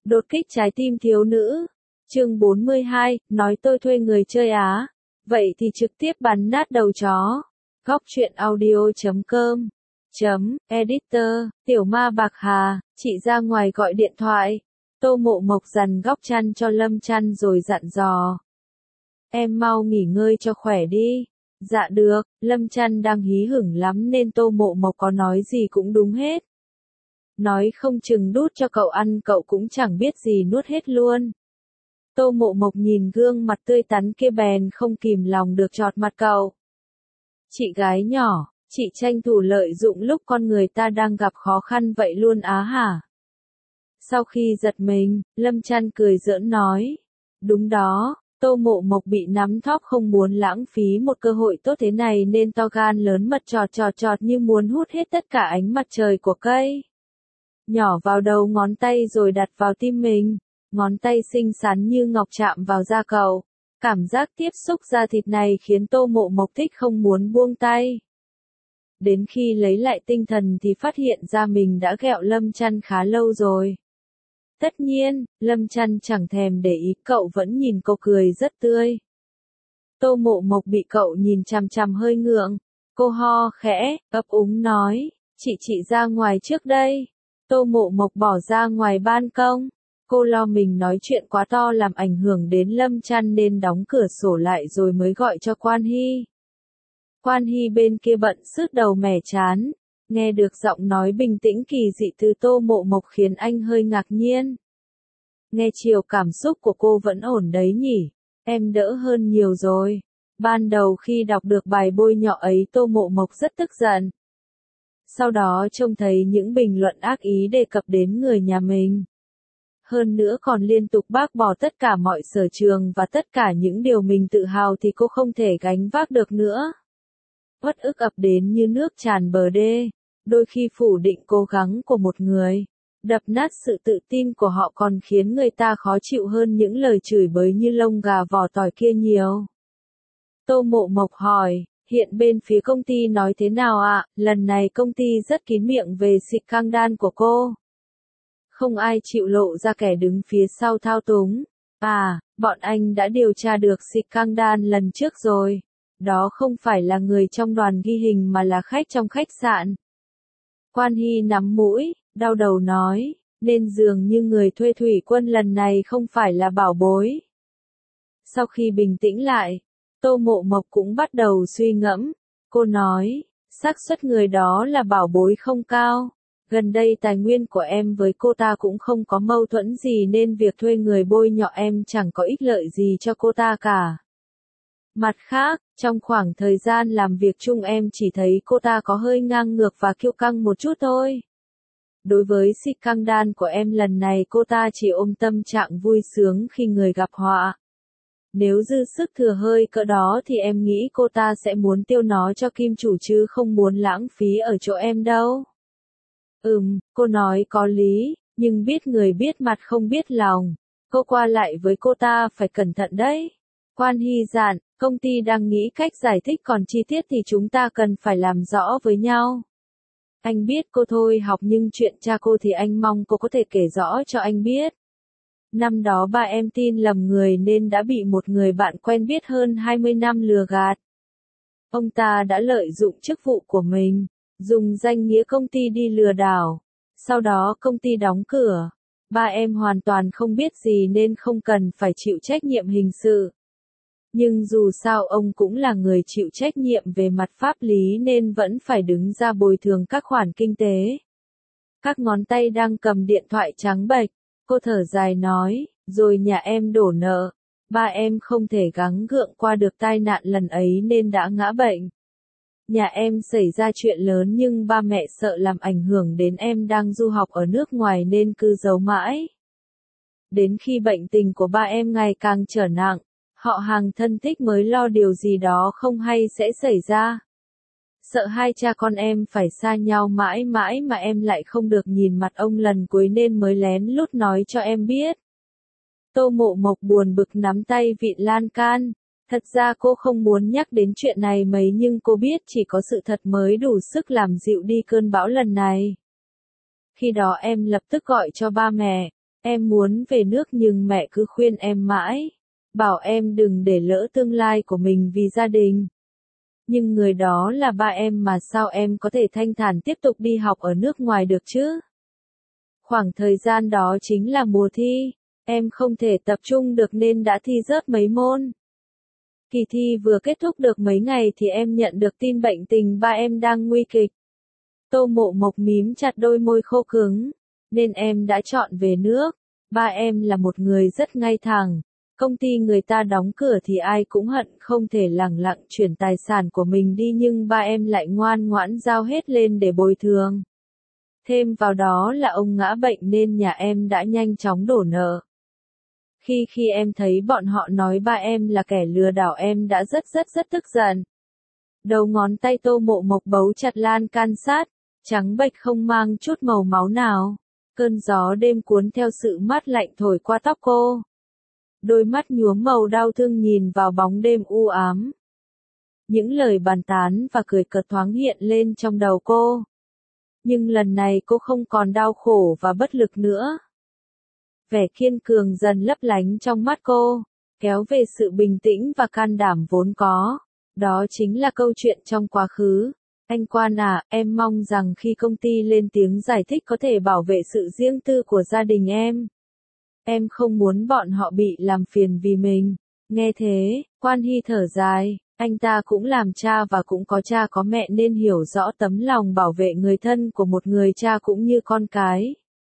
Đột kích trái tim thiếu nữ. Chương 42, nói tôi thuê người chơi á. Vậy thì trực tiếp bắn nát đầu chó. Góc truyện audio.com Editor, Tiểu Ma Bạc Hà, chị ra ngoài gọi điện thoại. Tô Mộ Mộc dằn góc chăn cho Lâm Chăn rồi dặn dò. Em mau nghỉ ngơi cho khỏe đi. Dạ được, Lâm Chăn đang hí hửng lắm nên Tô Mộ Mộc có nói gì cũng đúng hết. Nói không chừng đút cho cậu ăn cậu cũng chẳng biết gì nuốt hết luôn. Tô Mộ Mộc nhìn gương mặt tươi tắn kia bèn không kìm lòng được chọt mặt cậu. Chị gái nhỏ, chị tranh thủ lợi dụng lúc con người ta đang gặp khó khăn vậy luôn á hả? Sau khi giật mình, Lâm Chăn cười giỡn nói. Đúng đó, Tô Mộ Mộc bị nắm thóp không muốn lãng phí một cơ hội tốt thế này nên to gan lớn mật chọt như muốn hút hết tất cả ánh mặt trời của cây. Nhỏ vào đầu ngón tay rồi đặt vào tim mình, ngón tay xinh xắn như ngọc chạm vào da cậu. Cảm giác tiếp xúc da thịt này khiến Tô Mộ Mộc thích không muốn buông tay. Đến khi lấy lại tinh thần thì phát hiện ra mình đã ghẹo Lâm Chăn khá lâu rồi. Tất nhiên, Lâm Chăn chẳng thèm để ý, cậu vẫn nhìn cô cười rất tươi. Tô Mộ Mộc bị cậu nhìn chằm chằm hơi ngượng. Cô ho khẽ, ấp úng nói, chị ra ngoài trước đây. Tô Mộ Mộc bỏ ra ngoài ban công. Cô lo mình nói chuyện quá to làm ảnh hưởng đến Lâm Chăn nên đóng cửa sổ lại rồi mới gọi cho Quan Hy. Quan Hy bên kia bận sứt đầu mẻ chán. Nghe được giọng nói bình tĩnh kỳ dị từ Tô Mộ Mộc khiến anh hơi ngạc nhiên. Nghe chiều cảm xúc của cô vẫn ổn đấy nhỉ, em đỡ hơn nhiều rồi. Ban đầu khi đọc được bài bôi nhọ ấy Tô Mộ Mộc rất tức giận. Sau đó trông thấy những bình luận ác ý đề cập đến người nhà mình. Hơn nữa còn liên tục bác bỏ tất cả mọi sở trường và tất cả những điều mình tự hào thì cô không thể gánh vác được nữa. Uất ức ập đến như nước tràn bờ đê, đôi khi phủ định cố gắng của một người, đập nát sự tự tin của họ còn khiến người ta khó chịu hơn những lời chửi bới như lông gà vỏ tỏi kia nhiều. Tô Mộ Mộc hỏi, hiện bên phía công ty nói thế nào ạ? Lần này công ty rất kín miệng về scandal của cô. Không ai chịu lộ ra kẻ đứng phía sau thao túng. À, bọn anh đã điều tra được scandal lần trước rồi. Đó không phải là người trong đoàn ghi hình mà là khách trong khách sạn. Quan Hy nắm mũi, đau đầu nói, nên dường như người thuê thủy quân lần này không phải là Bảo Bối. Sau khi bình tĩnh lại, Tô Mộ Mộc cũng bắt đầu suy ngẫm. Cô nói, xác suất người đó là Bảo Bối không cao. Gần đây tài nguyên của em với cô ta cũng không có mâu thuẫn gì nên việc thuê người bôi nhọ em chẳng có ích lợi gì cho cô ta cả. Mặt khác, trong khoảng thời gian làm việc chung em chỉ thấy cô ta có hơi ngang ngược và kiêu căng một chút thôi. Đối với scandal của em lần này cô ta chỉ ôm tâm trạng vui sướng khi người gặp họa. Nếu dư sức thừa hơi cỡ đó thì em nghĩ cô ta sẽ muốn tiêu nó cho kim chủ chứ không muốn lãng phí ở chỗ em đâu. Cô nói có lý, nhưng biết người biết mặt không biết lòng. Cô qua lại với cô ta phải cẩn thận đấy. Quan Hy dặn, công ty đang nghĩ cách giải thích còn chi tiết thì chúng ta cần phải làm rõ với nhau. Anh biết cô thôi học nhưng chuyện cha cô thì anh mong cô có thể kể rõ cho anh biết. Năm đó ba em tin lầm người nên đã bị một người bạn quen biết hơn 20 năm lừa gạt. Ông ta đã lợi dụng chức vụ của mình, dùng danh nghĩa công ty đi lừa đảo. Sau đó công ty đóng cửa. Ba em hoàn toàn không biết gì nên không cần phải chịu trách nhiệm hình sự. Nhưng dù sao ông cũng là người chịu trách nhiệm về mặt pháp lý nên vẫn phải đứng ra bồi thường các khoản kinh tế. Các ngón tay đang cầm điện thoại trắng bệch, cô thở dài nói, rồi nhà em đổ nợ. Ba em không thể gắng gượng qua được tai nạn lần ấy nên đã ngã bệnh. Nhà em xảy ra chuyện lớn nhưng ba mẹ sợ làm ảnh hưởng đến em đang du học ở nước ngoài nên cứ giấu mãi. Đến khi bệnh tình của ba em ngày càng trở nặng, họ hàng thân thích mới lo điều gì đó không hay sẽ xảy ra. Sợ hai cha con em phải xa nhau mãi mãi mà em lại không được nhìn mặt ông lần cuối nên mới lén lút nói cho em biết. Tô Mộ Mộc buồn bực nắm tay vịn lan can. Thật ra cô không muốn nhắc đến chuyện này mấy nhưng cô biết chỉ có sự thật mới đủ sức làm dịu đi cơn bão lần này. Khi đó em lập tức gọi cho ba mẹ. Em muốn về nước nhưng mẹ cứ khuyên em mãi, bảo em đừng để lỡ tương lai của mình vì gia đình. Nhưng người đó là ba em mà sao em có thể thanh thản tiếp tục đi học ở nước ngoài được chứ? Khoảng thời gian đó chính là mùa thi, em không thể tập trung được nên đã thi rớt mấy môn. Kỳ thi vừa kết thúc được mấy ngày thì em nhận được tin bệnh tình ba em đang nguy kịch. Tô Mộ Mộc mím chặt đôi môi khô cứng, nên em đã chọn về nước. Ba em là một người rất ngay thẳng, công ty người ta đóng cửa thì ai cũng hận không thể lẳng lặng chuyển tài sản của mình đi nhưng ba em lại ngoan ngoãn giao hết lên để bồi thường. Thêm vào đó là ông ngã bệnh nên nhà em đã nhanh chóng đổ nợ. Khi em thấy bọn họ nói ba em là kẻ lừa đảo em đã rất tức giận. Đầu ngón tay Tô Mộ Mộc bấu chặt lan can sát, trắng bệch không mang chút màu máu nào. Cơn gió đêm cuốn theo sự mát lạnh thổi qua tóc cô. Đôi mắt nhuốm màu đau thương nhìn vào bóng đêm u ám. Những lời bàn tán và cười cợt thoáng hiện lên trong đầu cô. Nhưng lần này cô không còn đau khổ và bất lực nữa. Vẻ kiên cường dần lấp lánh trong mắt cô, kéo về sự bình tĩnh và can đảm vốn có. Đó chính là câu chuyện trong quá khứ. Anh Quan à, em mong rằng khi công ty lên tiếng giải thích có thể bảo vệ sự riêng tư của gia đình em. Em không muốn bọn họ bị làm phiền vì mình. Nghe thế, Quan Hy thở dài, anh ta cũng làm cha và cũng có cha có mẹ nên hiểu rõ tấm lòng bảo vệ người thân của một người cha cũng như con cái.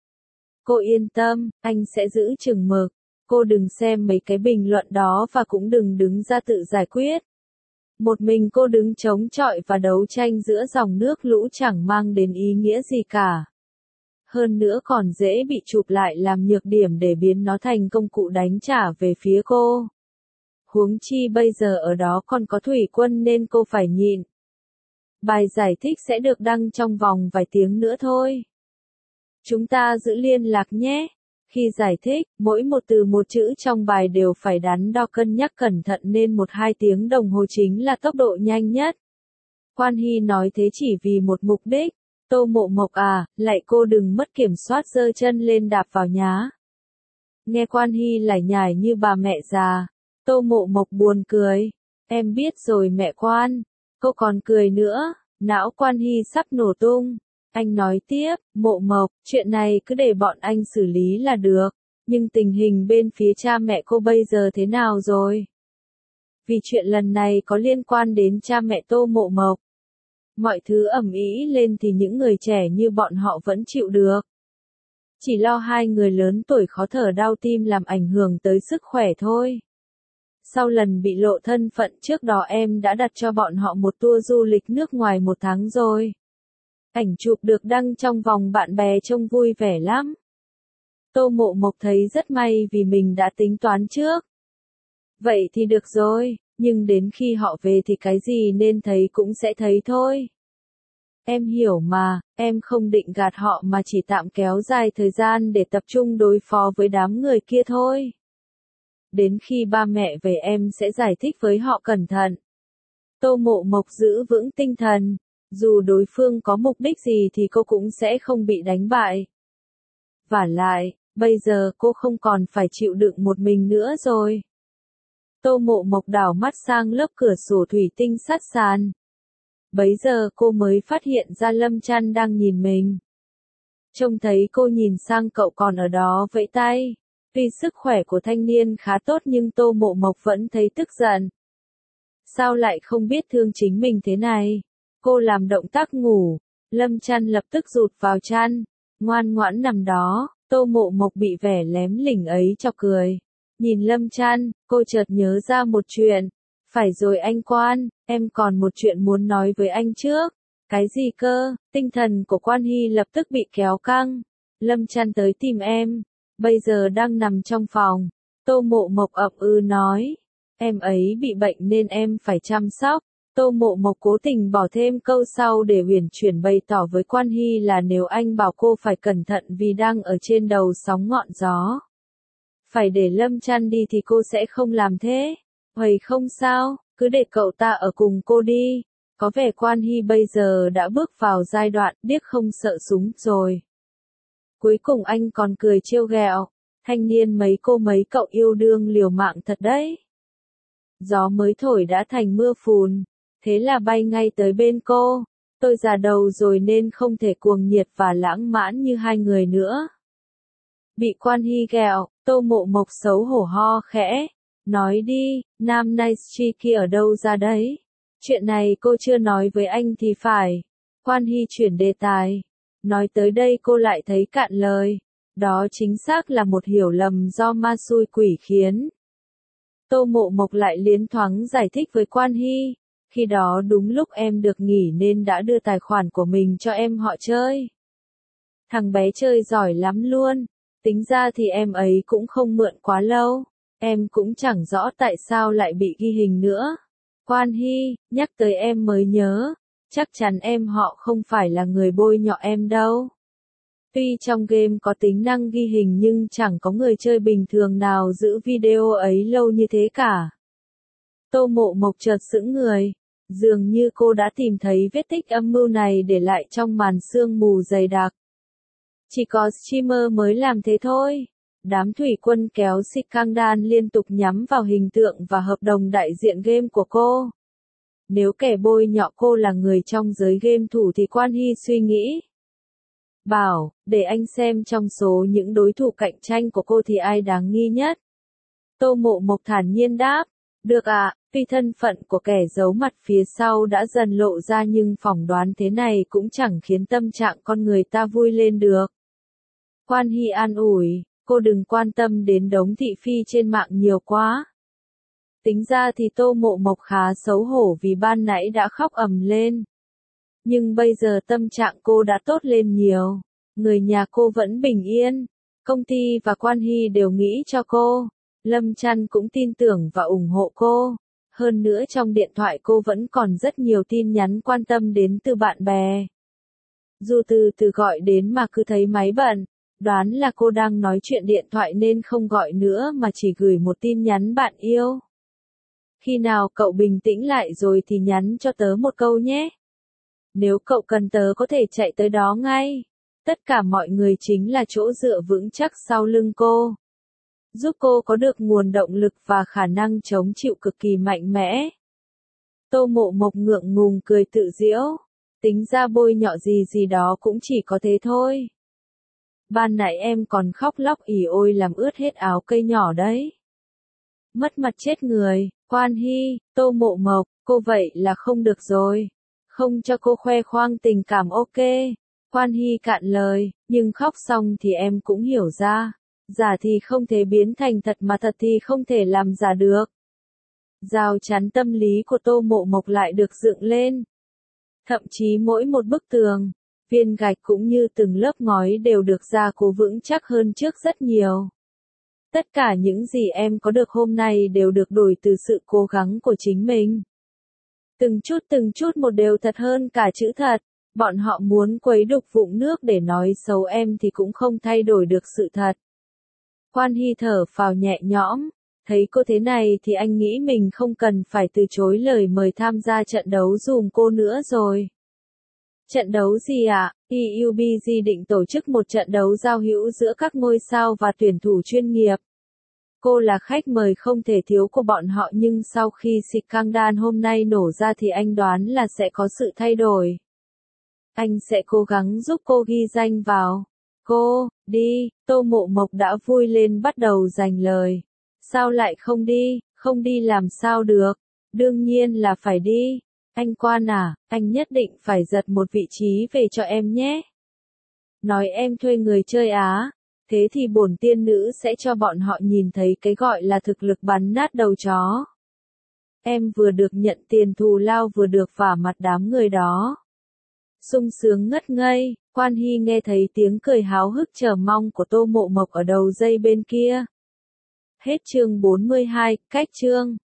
Cô yên tâm, anh sẽ giữ chừng mực. Cô đừng xem mấy cái bình luận đó và cũng đừng đứng ra tự giải quyết. Một mình cô đứng chống chọi và đấu tranh giữa dòng nước lũ chẳng mang đến ý nghĩa gì cả. Hơn nữa còn dễ bị chụp lại làm nhược điểm để biến nó thành công cụ đánh trả về phía cô. Huống chi bây giờ ở đó còn có Thủy Quân nên cô phải nhịn. Bài giải thích sẽ được đăng trong vòng vài tiếng nữa thôi. Chúng ta giữ liên lạc nhé. Khi giải thích, mỗi một từ một chữ trong bài đều phải đắn đo cân nhắc cẩn thận nên 1-2 tiếng đồng hồ chính là tốc độ nhanh nhất. Quan Hy nói thế chỉ vì một mục đích. Tô Mộ Mộc à, lạy cô đừng mất kiểm soát giơ chân lên đạp vào nhá. Nghe Quan Hy lải nhải như bà mẹ già. Tô Mộ Mộc buồn cười. Em biết rồi mẹ Quan. Cô còn cười nữa. Não Quan Hy sắp nổ tung. Anh nói tiếp, Mộ Mộc, chuyện này cứ để bọn anh xử lý là được. Nhưng tình hình bên phía cha mẹ cô bây giờ thế nào rồi? Vì chuyện lần này có liên quan đến cha mẹ Tô Mộ Mộc. Mọi thứ ầm ĩ lên thì những người trẻ như bọn họ vẫn chịu được. Chỉ lo hai người lớn tuổi khó thở đau tim làm ảnh hưởng tới sức khỏe thôi. Sau lần bị lộ thân phận trước đó em đã đặt cho bọn họ một tour du lịch nước ngoài 1 tháng rồi. Ảnh chụp được đăng trong vòng bạn bè trông vui vẻ lắm. Tô Mộ Mộc thấy rất may vì mình đã tính toán trước. Vậy thì được rồi, nhưng đến khi họ về thì cái gì nên thấy cũng sẽ thấy thôi. Em hiểu mà, em không định gạt họ mà chỉ tạm kéo dài thời gian để tập trung đối phó với đám người kia thôi. Đến khi ba mẹ về em sẽ giải thích với họ cẩn thận. Tô Mộ Mộc giữ vững tinh thần. Dù đối phương có mục đích gì thì cô cũng sẽ không bị đánh bại. Vả lại, bây giờ cô không còn phải chịu đựng một mình nữa rồi. Tô Mộ Mộc đảo mắt sang lớp cửa sổ thủy tinh sát sàn. Bấy giờ cô mới phát hiện ra Lâm Chăn đang nhìn mình. Trông thấy cô nhìn sang cậu còn ở đó vẫy tay. Tuy sức khỏe của thanh niên khá tốt nhưng Tô Mộ Mộc vẫn thấy tức giận. Sao lại không biết thương chính mình thế này? Cô làm động tác ngủ. Lâm Chăn lập tức rụt vào chăn. Ngoan ngoãn nằm đó. Tô Mộ Mộc bị vẻ lém lỉnh ấy chọc cười. Nhìn Lâm Chăn, cô chợt nhớ ra một chuyện. Phải rồi anh Quan, em còn một chuyện muốn nói với anh trước. Cái gì cơ? Tinh thần của Quan Hy lập tức bị kéo căng. Lâm Chăn tới tìm em. Bây giờ đang nằm trong phòng. Tô Mộ Mộc ậm ừ nói. Em ấy bị bệnh nên em phải chăm sóc. Tô Mộ Mộc cố tình bỏ thêm câu sau để huyền chuyển bày tỏ với Quan Hy là nếu anh bảo cô phải cẩn thận vì đang ở trên đầu sóng ngọn gió. Phải để Lâm Chăn đi thì cô sẽ không làm thế. Vậy không sao, cứ để cậu ta ở cùng cô đi. Có vẻ Quan Hy bây giờ đã bước vào giai đoạn điếc không sợ súng rồi. Cuối cùng anh còn cười trêu ghẹo. Thanh niên mấy cô mấy cậu yêu đương liều mạng thật đấy. Gió mới thổi đã thành mưa phùn, thế là bay ngay tới bên cô. Tôi già đầu rồi nên không thể cuồng nhiệt và lãng mạn như hai người nữa. Bị Quan Hy ghẹo, Tô Mộ Mộc xấu hổ ho khẽ. Nói đi, Nam Nice Chi kia ở đâu ra đấy? Chuyện này cô chưa nói với anh thì phải. Quan Hy chuyển đề tài. Nói tới đây cô lại thấy cạn lời. Đó chính xác là một hiểu lầm do ma xui quỷ khiến. Tô Mộ Mộc lại liến thoáng giải thích với Quan Hy. Khi đó đúng lúc em được nghỉ nên đã đưa tài khoản của mình cho em họ chơi. Thằng bé chơi giỏi lắm luôn. Tính ra thì em ấy cũng không mượn quá lâu. Em cũng chẳng rõ tại sao lại bị ghi hình nữa. Quan Hy, nhắc tới em mới nhớ. Chắc chắn em họ không phải là người bôi nhọ em đâu. Tuy trong game có tính năng ghi hình nhưng chẳng có người chơi bình thường nào giữ video ấy lâu như thế cả. Tô Mộ Mộc chợt sững người. Dường như cô đã tìm thấy vết tích âm mưu này để lại trong màn sương mù dày đặc. Chỉ có streamer mới làm thế thôi. Đám thủy quân kéo scandal liên tục nhắm vào hình tượng và hợp đồng đại diện game của cô. Nếu kẻ bôi nhọ cô là người trong giới game thủ thì Quan Hy suy nghĩ. Bảo, để anh xem trong số những đối thủ cạnh tranh của cô thì ai đáng nghi nhất. Tô Mộ Mộc thản nhiên đáp. Được ạ, tuy thân phận của kẻ giấu mặt phía sau đã dần lộ ra nhưng phỏng đoán thế này cũng chẳng khiến tâm trạng con người ta vui lên được. Quan Hy an ủi, cô đừng quan tâm đến đống thị phi trên mạng nhiều quá. Tính ra thì Tô Mộ Mộc khá xấu hổ vì ban nãy đã khóc ầm lên. Nhưng bây giờ tâm trạng cô đã tốt lên nhiều. Người nhà cô vẫn bình yên. Công ty và Quan Hy đều nghĩ cho cô. Lâm Trăn cũng tin tưởng và ủng hộ cô. Hơn nữa trong điện thoại cô vẫn còn rất nhiều tin nhắn quan tâm đến từ bạn bè. Dù từ từ gọi đến mà cứ thấy máy bận, đoán là cô đang nói chuyện điện thoại nên không gọi nữa mà chỉ gửi một tin nhắn bạn yêu. Khi nào cậu bình tĩnh lại rồi thì nhắn cho tớ một câu nhé. Nếu cậu cần tớ có thể chạy tới đó ngay. Tất cả mọi người chính là chỗ dựa vững chắc sau lưng cô. Giúp cô có được nguồn động lực và khả năng chống chịu cực kỳ mạnh mẽ. Tô Mộ Mộc ngượng ngùng cười tự giễu. Tính ra bôi nhọ gì gì đó cũng chỉ có thế thôi. Ban nãy em còn khóc lóc ỉ ôi làm ướt hết áo cây nhỏ đấy. Mất mặt chết người, Quan Hy, Tô Mộ Mộc, cô vậy là không được rồi. Không cho cô khoe khoang tình cảm ok. Quan Hy cạn lời, nhưng khóc xong thì em cũng hiểu ra. Giả thì không thể biến thành thật mà thật thì không thể làm giả được. Rào chắn tâm lý của Tô Mộ Mộc lại được dựng lên. Thậm chí mỗi một bức tường, viên gạch cũng như từng lớp ngói đều được gia cố vững chắc hơn trước rất nhiều. Tất cả những gì em có được hôm nay đều được đổi từ sự cố gắng của chính mình. Từng chút một đều thật hơn cả chữ thật. Bọn họ muốn quấy đục vụng nước để nói xấu em thì cũng không thay đổi được sự thật. Quan Hy thở phào nhẹ nhõm. Thấy cô thế này thì anh nghĩ mình không cần phải từ chối lời mời tham gia trận đấu dùm cô nữa rồi. Trận đấu gì ạ? PUBG định tổ chức một trận đấu giao hữu giữa các ngôi sao và tuyển thủ chuyên nghiệp. Cô là khách mời không thể thiếu của bọn họ nhưng sau khi scandal hôm nay nổ ra thì anh đoán là sẽ có sự thay đổi. Anh sẽ cố gắng giúp cô ghi danh vào. Cô, đi, Tô Mộ Mộc đã vui lên bắt đầu dành lời. Sao lại không đi làm sao được, đương nhiên là phải đi. Anh Quan à, anh nhất định phải giật một vị trí về cho em nhé. Nói em thuê người chơi á, thế thì bổn tiên nữ sẽ cho bọn họ nhìn thấy cái gọi là thực lực bắn nát đầu chó. Em vừa được nhận tiền thù lao vừa được vả mặt đám người đó. Sung sướng ngất ngây, Quan Hy nghe thấy tiếng cười háo hức chờ mong của Tô Mộ Mộc ở đầu dây bên kia. Hết chương 42, cách chương.